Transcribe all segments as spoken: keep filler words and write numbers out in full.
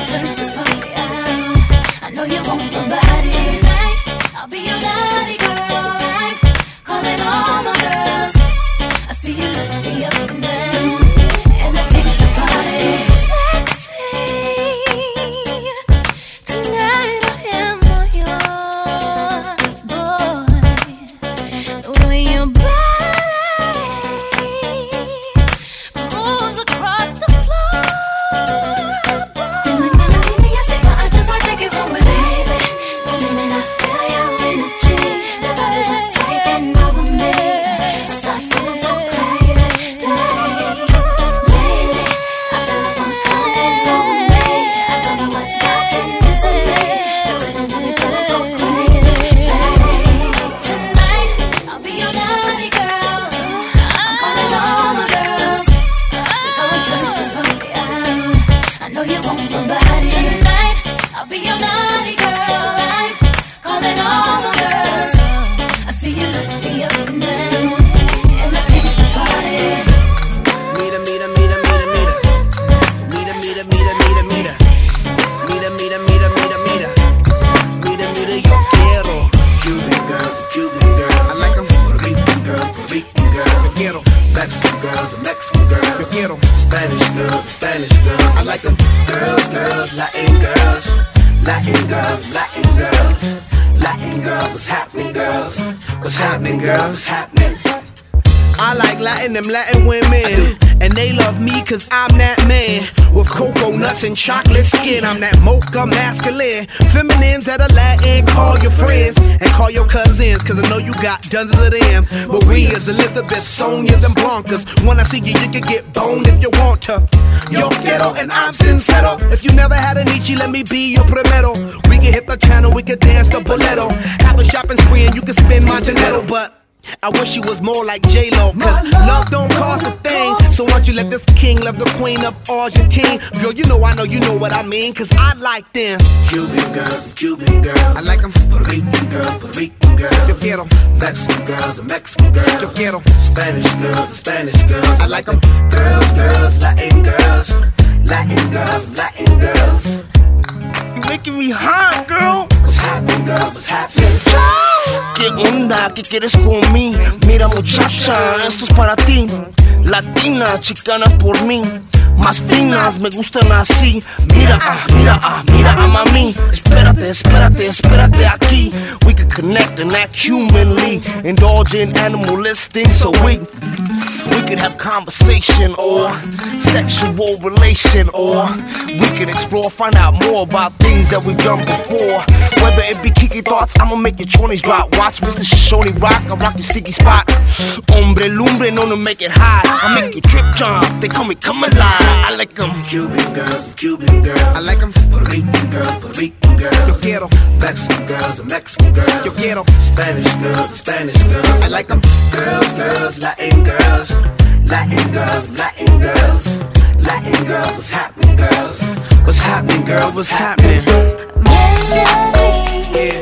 turn this party out. I know you want my body. Tonight, I'll be your naughty girl. I'm calling all my girls. I see you look me up and down, and I think the party so sexy. Tonight I am all yours, boy. The way your body moves across the floor, boy. I just wanna take you home with me. The minute I feel your energy, the body's just taking over me. Start feeling so crazy, lately, lately. I feel the fun coming over me. I don't know what's gotten into me. The rhythm's got me feeling so crazy, lately. Tonight, I'll be your naughty girl. I'm calling all my girls. We're gonna turn this party out. I know you want my body. Tonight, I'll be your naughty girl. I'm calling all my girls. I see you look me up and down, and I think the party. Mira, mira, mira, mira, mira. Mira, mira, mira, mira, mira. Mira, mira, mira, mira, mira. Mira, mira, yo quiero. Cuban girls, Cuban girls. I like them. Puerto Rican girls, Puerto Rican girls. Yo quiero. Mexican girls, Mexican girls. Yo quiero. Spanish girls, Spanish girls. I like them. Girls, girls, Latin girls. Latin girls, Latin girls. Latin girls, what's happening, girls? What's happening, girls? What's happening? I like Latin, them Latin women. And they love me cause I'm that man. With cocoa nuts and chocolate skin. I'm that mocha masculine. Feminines that are Latin, call your friends. And call your cousins, cause I know you got dozens of them. Maria's, Elizabeth, Sonia's, and Blancas. When I see you, you can get boned if you want to. Yo quiero and I'm sincero. If you never had a Nietzsche, let me be your primero. We can hit the channel, we can dance the boleto. Have a shopping spree and you can spend my dinero. But I wish you was more like J-Lo, cause love don't cost a thing. So why don't you let this king love the queen of Argentine? Girl, you know I know you know what I mean, cause I like them Cuban girls, Cuban girls. I like them Puerto Rican girls, Puerto Rican girls. Yo quiero Mexican girls, Mexican girls. Yo quiero Spanish girls, Spanish girls. I like them girls, girls, Latin girls. Latin girls, Latin girls. You're making me hot, girl. What's happening, girls? What's happening? ¿Qué onda? ¿Qué quieres con mí? Mira muchacha, esto es para ti. Latina, chicana por mí. Más finas, me gustan así. Mira, ah, mira, ah, mira a mami. Espérate, espérate, espérate aquí. We can connect and act humanly. Indulge in animalistic, so we We could have conversation or sexual relation, or we could explore, find out more about things that we've done before. Whether it be kiki thoughts, I'ma make your twenties drop. Watch Mister Shoshone rock, I rock your sticky spot. Hombre lumbre, known to make it high. I make you trip jump, they call me come alive. I like them Cuban girls, Cuban girls. I like them Puerto Rican girls, Puerto Rican girls. Yo quiero Mexican girls, Mexican girls. Yo quiero Spanish girls, Spanish girls. I like them girls, girls, Latin girls. Latin girls, Latin girls. Latin girls, what's happening, girls? What's happening, girls? What's happening? Yeah.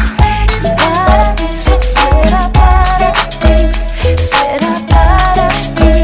Será para ti, será para ti.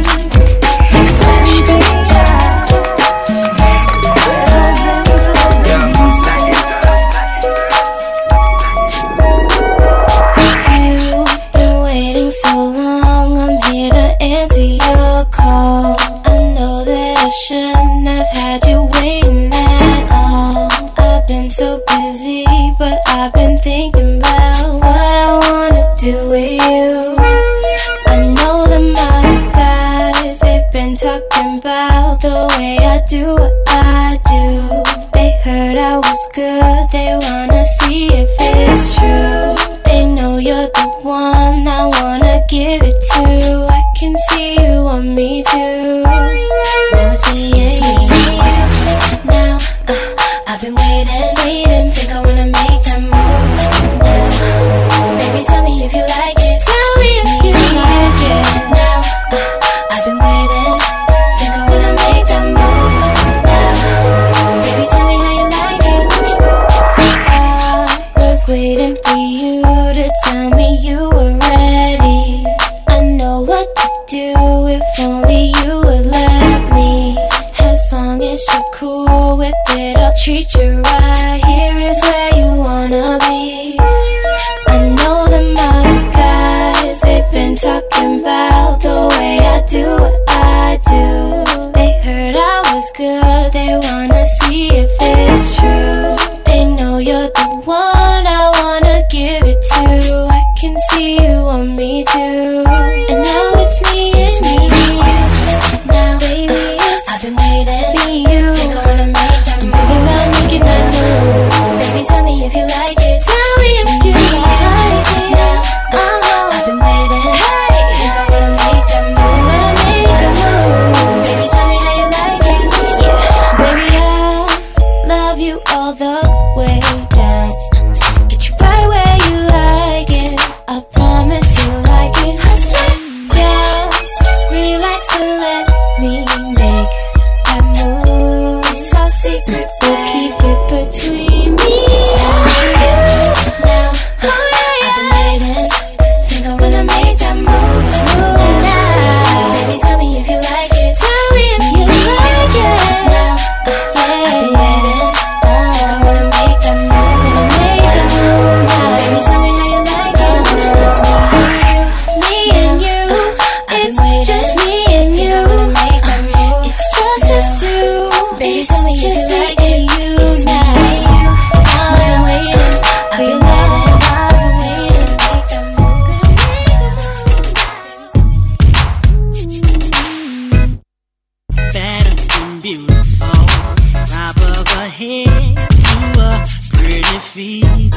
You've been waiting so long, I'm here to answer your call. I know that I shouldn't have had you waiting at all. I've been so busy, but I've been thinking about what I wanna do with you. I know them other guys, they've been talking about the way I do what I do. They heard I was good, they wanna see if it's true. They know you're the one I wanna give it to. I can see you want me too. Now it's me and you. Now, uh, I've been waiting, waiting, think I wanna make that move now. Baby, tell me if you like it. Tell me if you like it. Now, uh, I've been waiting, think I wanna make that move now. Baby, tell me how you like it. I was waiting for you to tell me you were ready. I know what to do if only you would let me. As long as you're cool with it, it, I'll treat you right. Here is where you wanna be. I know them other guys, they've been talking about the way I do what I do. They heard I was good, they wanna see if it's true. They know you're the one I wanna give it to. I can see you want me too. And now it's me, it's me and you. Now baby, yes, I've been waiting for you. Think I wanna make that move. I'm thinking about making that move. Baby, tell me if you like it. Tell me if you like it. Now, uh-huh, I've been waiting. Hey, think I wanna make that move. Wanna make that move. Baby, tell me how you like it. Yeah, baby, I love you all the way down. Get you right where you like it. I promise you like it. I swear, just relax and let me make that move. It's all secret, but keep it between me and you. Now, I've been waiting. Think I wanna make that move. Move now. Baby, tell me if you like it. Tell me if you like it. Now, yeah, I've been waiting. Think I wanna make that move. Gonna make that move now. Baby, tell me how you like it. It's me and you. It's just me and you. It's just us two. Baby, tell me if you like it. It's me and you. I've been waiting. I've been waiting. I've been waiting. Make that move. Better and beautiful, top of her head to her pretty feet.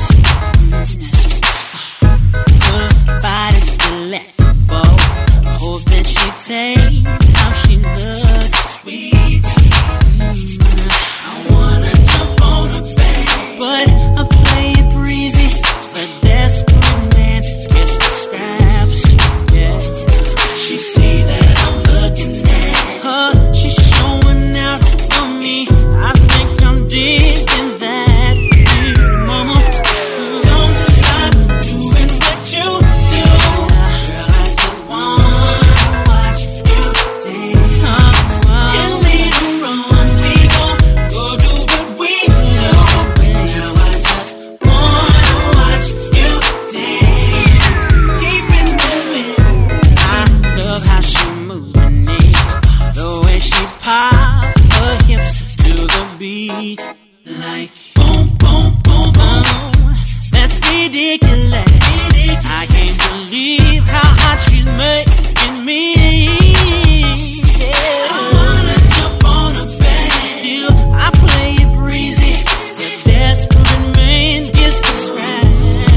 Her body's delectable. Hope that she takes how she looks sweet. Mm, I wanna jump on her back, but I play it breezy. A desperate man gets the scraps. Yeah, she see that I'm looking at her. She's showing out for me. I think I'm digging that. Little mama, don't stop doing what you do. Girl, I just wanna watch you dance. And later on, we gon' go do what we do. Girl, I just wanna watch you dance. Keep it moving. I love how she moving it, the way she pop her hips to the beat, like boom, boom, boom, boom. That's ridiculous. I can't believe how hot she's making me. Yeah. I wanna jump on her back. Still, I play it breezy. The desperate man gets the scratch.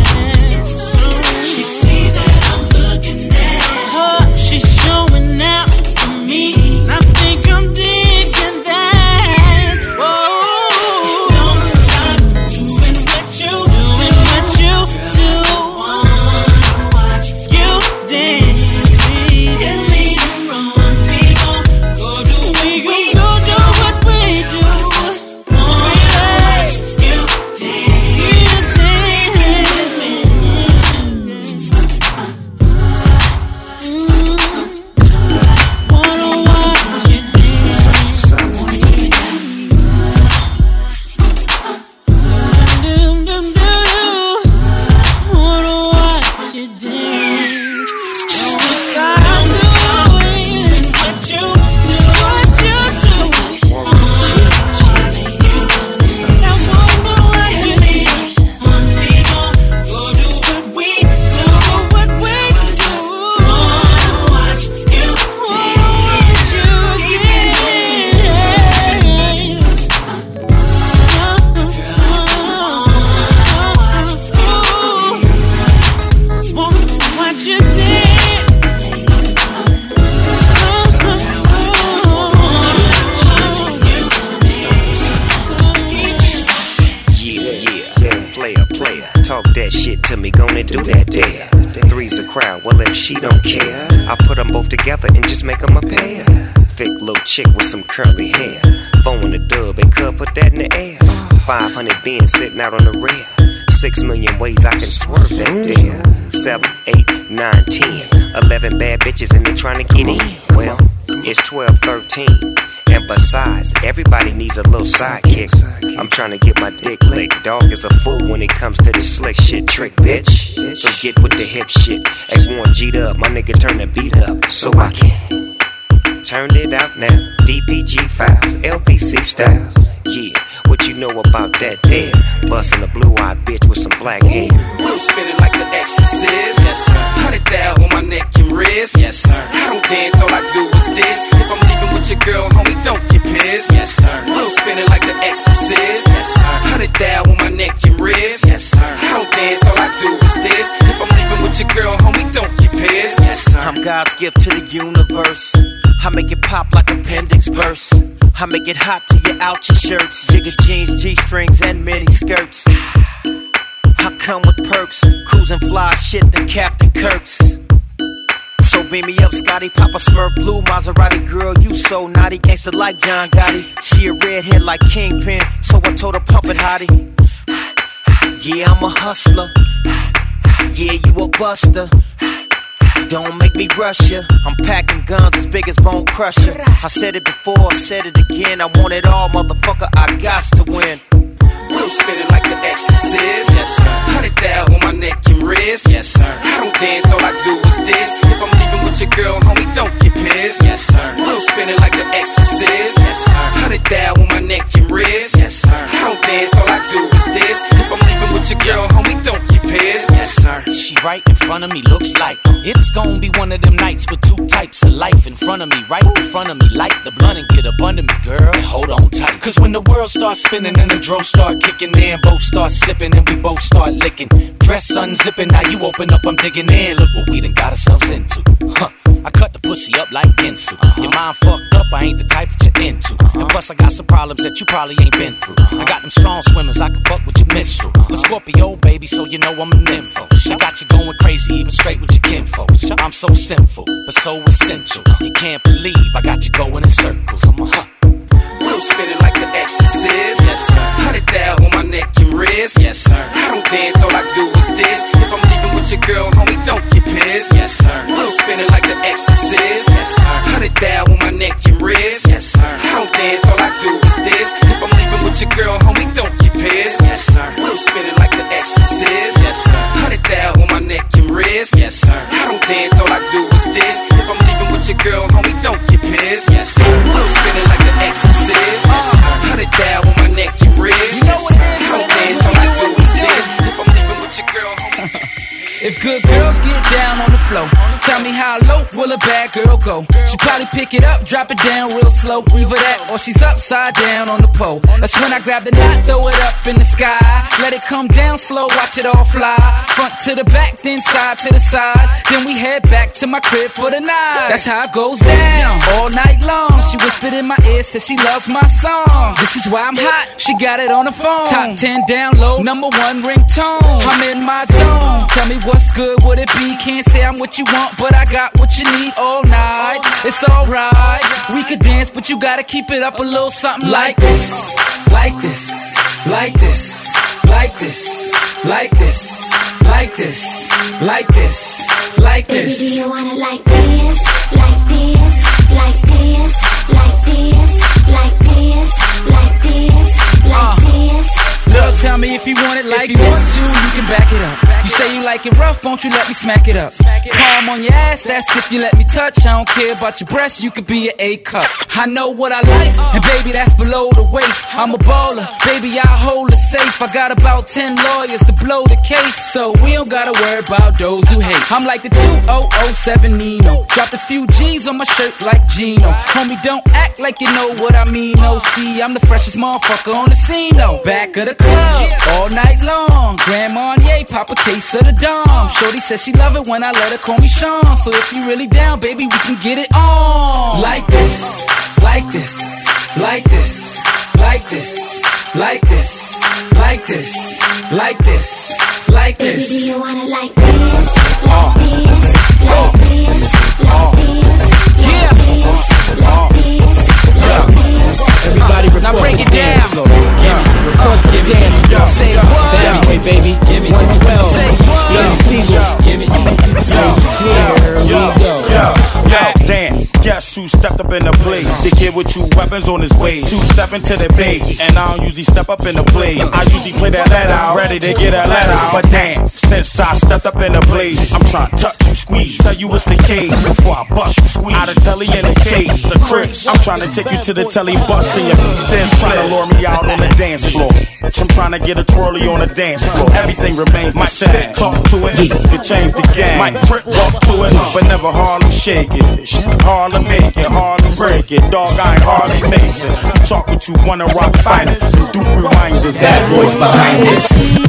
She see that I'm looking at her. She's showing out for me. I think I'm digging that. Whoa, don't stop doing what you do, what you do. Wanna watch you dance. And later on, we gon' go do we go do what we do. Wanna watch you dance. Wanna watch you dance. Dum, dum, dum. Wanna watch you dance. Don't stop doing what you do, what you do. Now wanna watch you dance. We gon' go do what we do, what we do. Wanna watch you dance. Wanna watch you dance. Yeah, yeah, player, player. Talk that shit to me, gonna do that there. Three's a crowd, well if she don't care, I put them both together and just make them a pair. Thick little chick with some curly hair, phone a dub and could put that in the air. five hundred bins sitting out on the rear. Six million ways I can swerve that there. Seven, eight, nine, ten, eleven bad bitches and they trying to get in. Well, it's twelve, thirteen. And besides, everybody needs a little sidekick. I'm trying to get my dick licked. Dog is a fool when it comes to this slick shit trick, bitch. So get with the hip shit. Hey, Warren G'd up, my nigga turn the beat up so I can turn it out now. D P G files, L P C styles. Yeah, what you know about that there? Bustin' a blue-eyed bitch with some black hair. We'll spin it like the Exorcist. Yes, sir. Hundred thou on my neck and wrist. Yes, sir. I don't dance, all I do is this. If I'm leaving with your girl, homie, don't get pissed. Yes, sir. We'll spin it like the Exorcist. Yes, sir. Hundred thou on my neck and wrist. Yes, sir. I don't dance, all I do is this. If I'm leaving with your girl, homie, don't get pissed. Yes, sir. I'm God's gift to the universe. I make it pop like appendix burst. I make it hot till you're out your shirts. Jigger jeans, G-strings, and mini skirts. I come with perks, cruising fly shit than Captain Kirk's. So beam me up, Scotty, Papa Smurf, blue Maserati girl, you so naughty. Gangsta like John Gotti, she a redhead like Kingpin, so I told her pump it, hottie. Yeah, I'm a hustler. Yeah, you a buster. Don't make me rush ya. I'm packing guns as big as Bone Crusher. I said it before, I said it again. I want it all, motherfucker, I got to win. We'll spin it like the Exorcist. Yes, sir. Hundred thou on my neck and wrist. Yes, sir. I don't dance, all I do is this. If I'm leaving with your girl, homie, don't get pissed. Yes, sir. We'll spin it like the Exorcist. Yes, sir. Hundred thou on my neck and wrist. Yes, sir. I don't dance, all I do is this. If I'm leaving with your girl, homie, don't get pissed. Yes, sir. She right in front of me, looks like it's gonna be one of them nights with two types of life in front of me, right in front of me. Light the blunt and get up under me, girl, and hold on tight. Cause when the world starts spinning and the drum start kicking in, both start sipping and we both start licking. Dress unzipping, now you open up, I'm digging in. Look what we done got ourselves into. Huh. I cut the pussy up like Ginsu. Uh-huh. Your mind fucked up, I ain't the type that you're into. Uh-huh. And plus I got some problems that you probably ain't been through. Uh-huh. I got them strong swimmers, I can fuck with your minstrel. Uh-huh. A Scorpio, baby, so you know I'm a nympho. I got you going crazy, even straight with your kinfolk. I'm so sinful, but so essential. You can't believe I got you going in circles. Uh-huh. We'll spin it like the Exorcist. Yes, sir. Hundred thou on my neck and wrist. Yes, sir. I don't dance, all I do is this. If I'm leaving with your girl, homie, don't get pissed. Yes, sir. We'll spin it like the Exorcist. Yes, sir. Hundred thou on my neck and wrist. Yes, sir. I don't dance, all I do is this. If I'm leaving with your girl, homie, don't get pissed. Yes, sir. We'll spin it like the Exorcist. Yes, sir. Hundred thou on my neck and wrist. Yes, sir. I don't dance, all I do is this. If I'm leaving with your girl, homie, don't get pissed. Yes, sir. We'll spin it like the Exorcist. Yes, sir. Hundred thou on my neck and wrist. You know what it is, I don't dance, all I do is this. If I'm leaving with your girl, homie. If good girls get down on the floor, tell me how low will a bad girl go? She probably pick it up, drop it down real slow. Either that or she's upside down on the pole. That's when I grab the knot, throw it up in the sky. Let it come down slow, watch it all fly. Front to the back, then side to the side. Then we head back to my crib for the night. That's how it goes down, all night long. She whispered in my ear, said she loves my song. This is why I'm hot, she got it on the phone. Top ten down low, number one ringtone. I'm in my zone, tell me what's good, would it be? Can't say I'm what you want, but I got what you need all night. It's alright, we could dance, but you gotta keep it up a little something like this. Like this, like this, like this, like this, like this, like this, like this. Baby, do you wanna like this, like this, like this, like this, like this, like this, like this? Look, tell me if you want it like this. If you want to, you can back it up. You say you like it rough, won't you let me smack it up? Palm on your ass, that's if you let me touch. I don't care about your breasts, you could be an A cup. I know what I like, and baby, that's below the waist. I'm a baller, baby, I hold it safe. I got about ten lawyers to blow the case, so we don't gotta worry about those who hate. I'm like the two thousand seven Nino. Dropped a few G's on my shirt like Gino. Homie, don't act like you know what I mean. No, see, I'm the freshest motherfucker on the scene, no. Back of the club, all night long. Grand Marnier, pop a case of the Dom. Shorty says she love it when I let her call me Sean. So if you really down, baby, we can get it on. Like this, like this, like this, like this, like this, like this, like this, like this. Baby, do you wanna like this, like this, like this, like this, like this, like this, like this? Everybody report now break it down. Report to the dance floor. Say what? Anyway, baby, give me one twelve. Say what? Ladies single. Give me. So here we go. Yo, dance. Yes, Guess who stepped up in the place? The kid with two weapons on his waist. Two step into the base, and I don't usually step up in the play. I usually play that let out, ready to get a let out. But damn, since I stepped up in the place, I'm trying to touch you, squeeze, tell you what's the case before I bust you, squeeze. Out of telly in the case, a Chris. I'm trying to take you to the telly bus and your then trying to lure me out on the dance floor. I'm trying to get a twirly on the dance floor. Everything remains the same. Talk to it, it changed the game. Might trip, walk to it, but never Harlem shake it. Harlem make it, Harlem break it. Dog, I ain't Harley Mason. You talk with you wanna rock fighters. You do reminders. Bad boys behind this.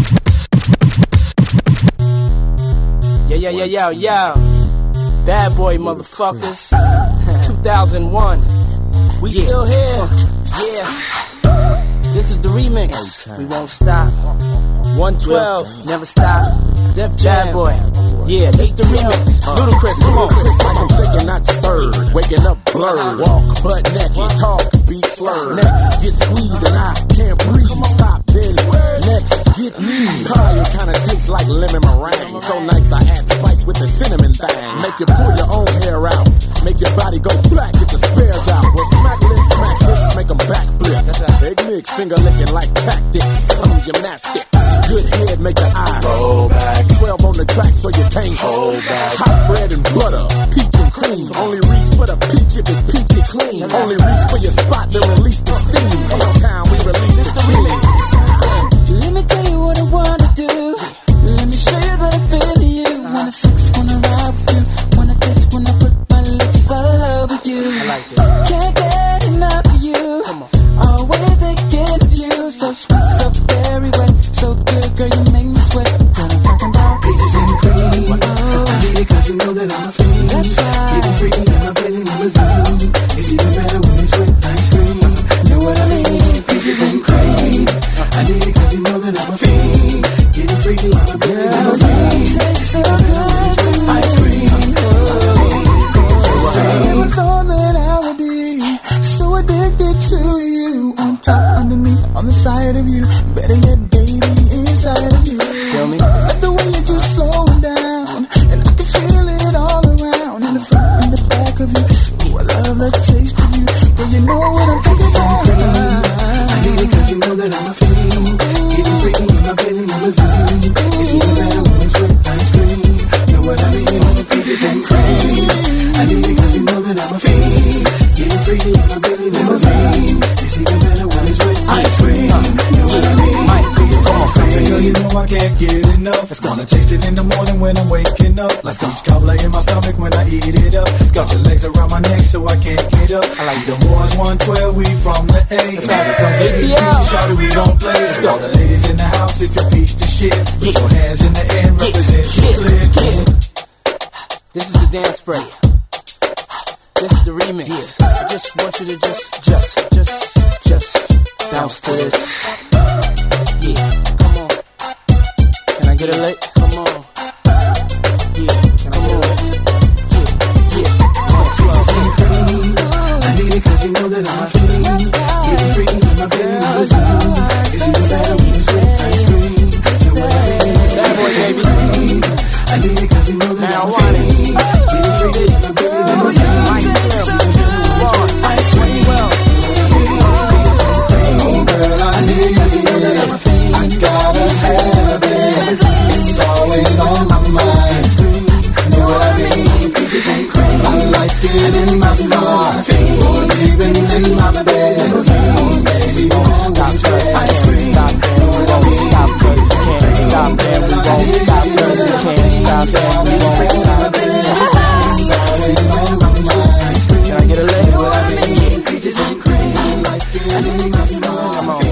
Yeah, yeah, yeah, yeah, yeah. Bad boy motherfuckers. two thousand one. We yeah. still here. Yeah. This is the remix. We won't stop. one twelve. Never stop. Def Jam. Bad boy. Yeah, this is the remix. Uh, Ludacris, come on. It's like I'm shaking, not stirred. Waking up blurred. Walk butt naked. Talk, speak slurred. Next, get squeezed and I can't breathe. Stop then. Next, get me. Kanye kinda tastes like lemon meringue. So nice I add spice with the cinnamon thing. Make you pull your own hair out. Make your body go black, get the spares out. Well, smack lips, smack lips, make them backflip. Big licks, finger licking like tactics. Some gymnastics. Good head, make your eyes roll back. twelve on the track so you can't hold back. Hot bread and butter, peach and cream. Only reach for the peach if it's peachy clean. Only reach for your spot, then release the steam. H-Town, we release the remix. Let me tell you what I wanna do. Let me show you that I feel you. Wanna sex, wanna ride with you. Wanna kiss, wanna put my lips all over you. I like it. Can't get enough of you. Come on. Always thinking of you. So sweet, so very wet. So good, girl, you make me sweat. What I'm talking about? Peaches and cream. Oh. I need it cause you know that I'm a fiend. That's right. Getting free in my belly limousine. It's even better when it's with ice cream. Know what I mean? Peaches and cream. I need it cause you know that I'm a fiend. Getting free in my belly limousine. Tastes so good to me. Ice cream. I never thought that I would be so addicted to you. On top, underneath, on the side of you. Better yet, baby, inside of you. Feel me? Like the way you're just flowing down, and I can feel it all around. In the front and the back of you. Ooh, I love the taste of you. Girl, you know what I'm talking about. I need it cause you know that I'm a fiend. Getting free in my belly limousine. It's even better when it's with ice cream. Know what I mean? Peaches and cream. I need it cause you know that I'm a fiend. Getting free in my belly limousine. It's even better when it's with ice cream. Know what I mean? Girl, you know I can't get enough. It's gonna taste it in the morning when I'm waking up. Like peach cobbler in my stomach when I eat it up. Got your legs around my neck so I can't get up. I like the boys one twelve, we from the A. When it comes to eating peaches, shawty, we don't play. So all the ladies in the house, if you're peach to shit, put your hands in the air and represent Brooklyn. This is the dance break. This is the remix. I just want you to just, just, just, just bounce to this. Yeah, come on. Can I get a lick? Come on. Yeah, come on. Yeah, yeah. Peaches and cream. I need it cause you know that I'm a fiend. Getting free in my belly limousine. It's even better when it's with ice cream. Know what I mean? Bad boy, baby. I need it cause you know that I'm a fiend. Getting free in my belly limousine. Ice cream. Oh girl, I need it cause you know that I'm a fiend. I gotta have it. It's always on my mind. Know what I mean? Peaches and cream. I like it in my car. Even in my bed. Baby, won't stop. Ice cream. Know what I mean? Stop, cause you can't stop there. We won't stop, cause you can't stop there. We won't stop there. Can I get a leg? What I mean? Peaches and cream. Come on.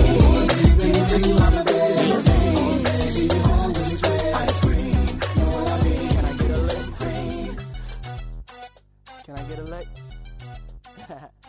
Can I get a lick?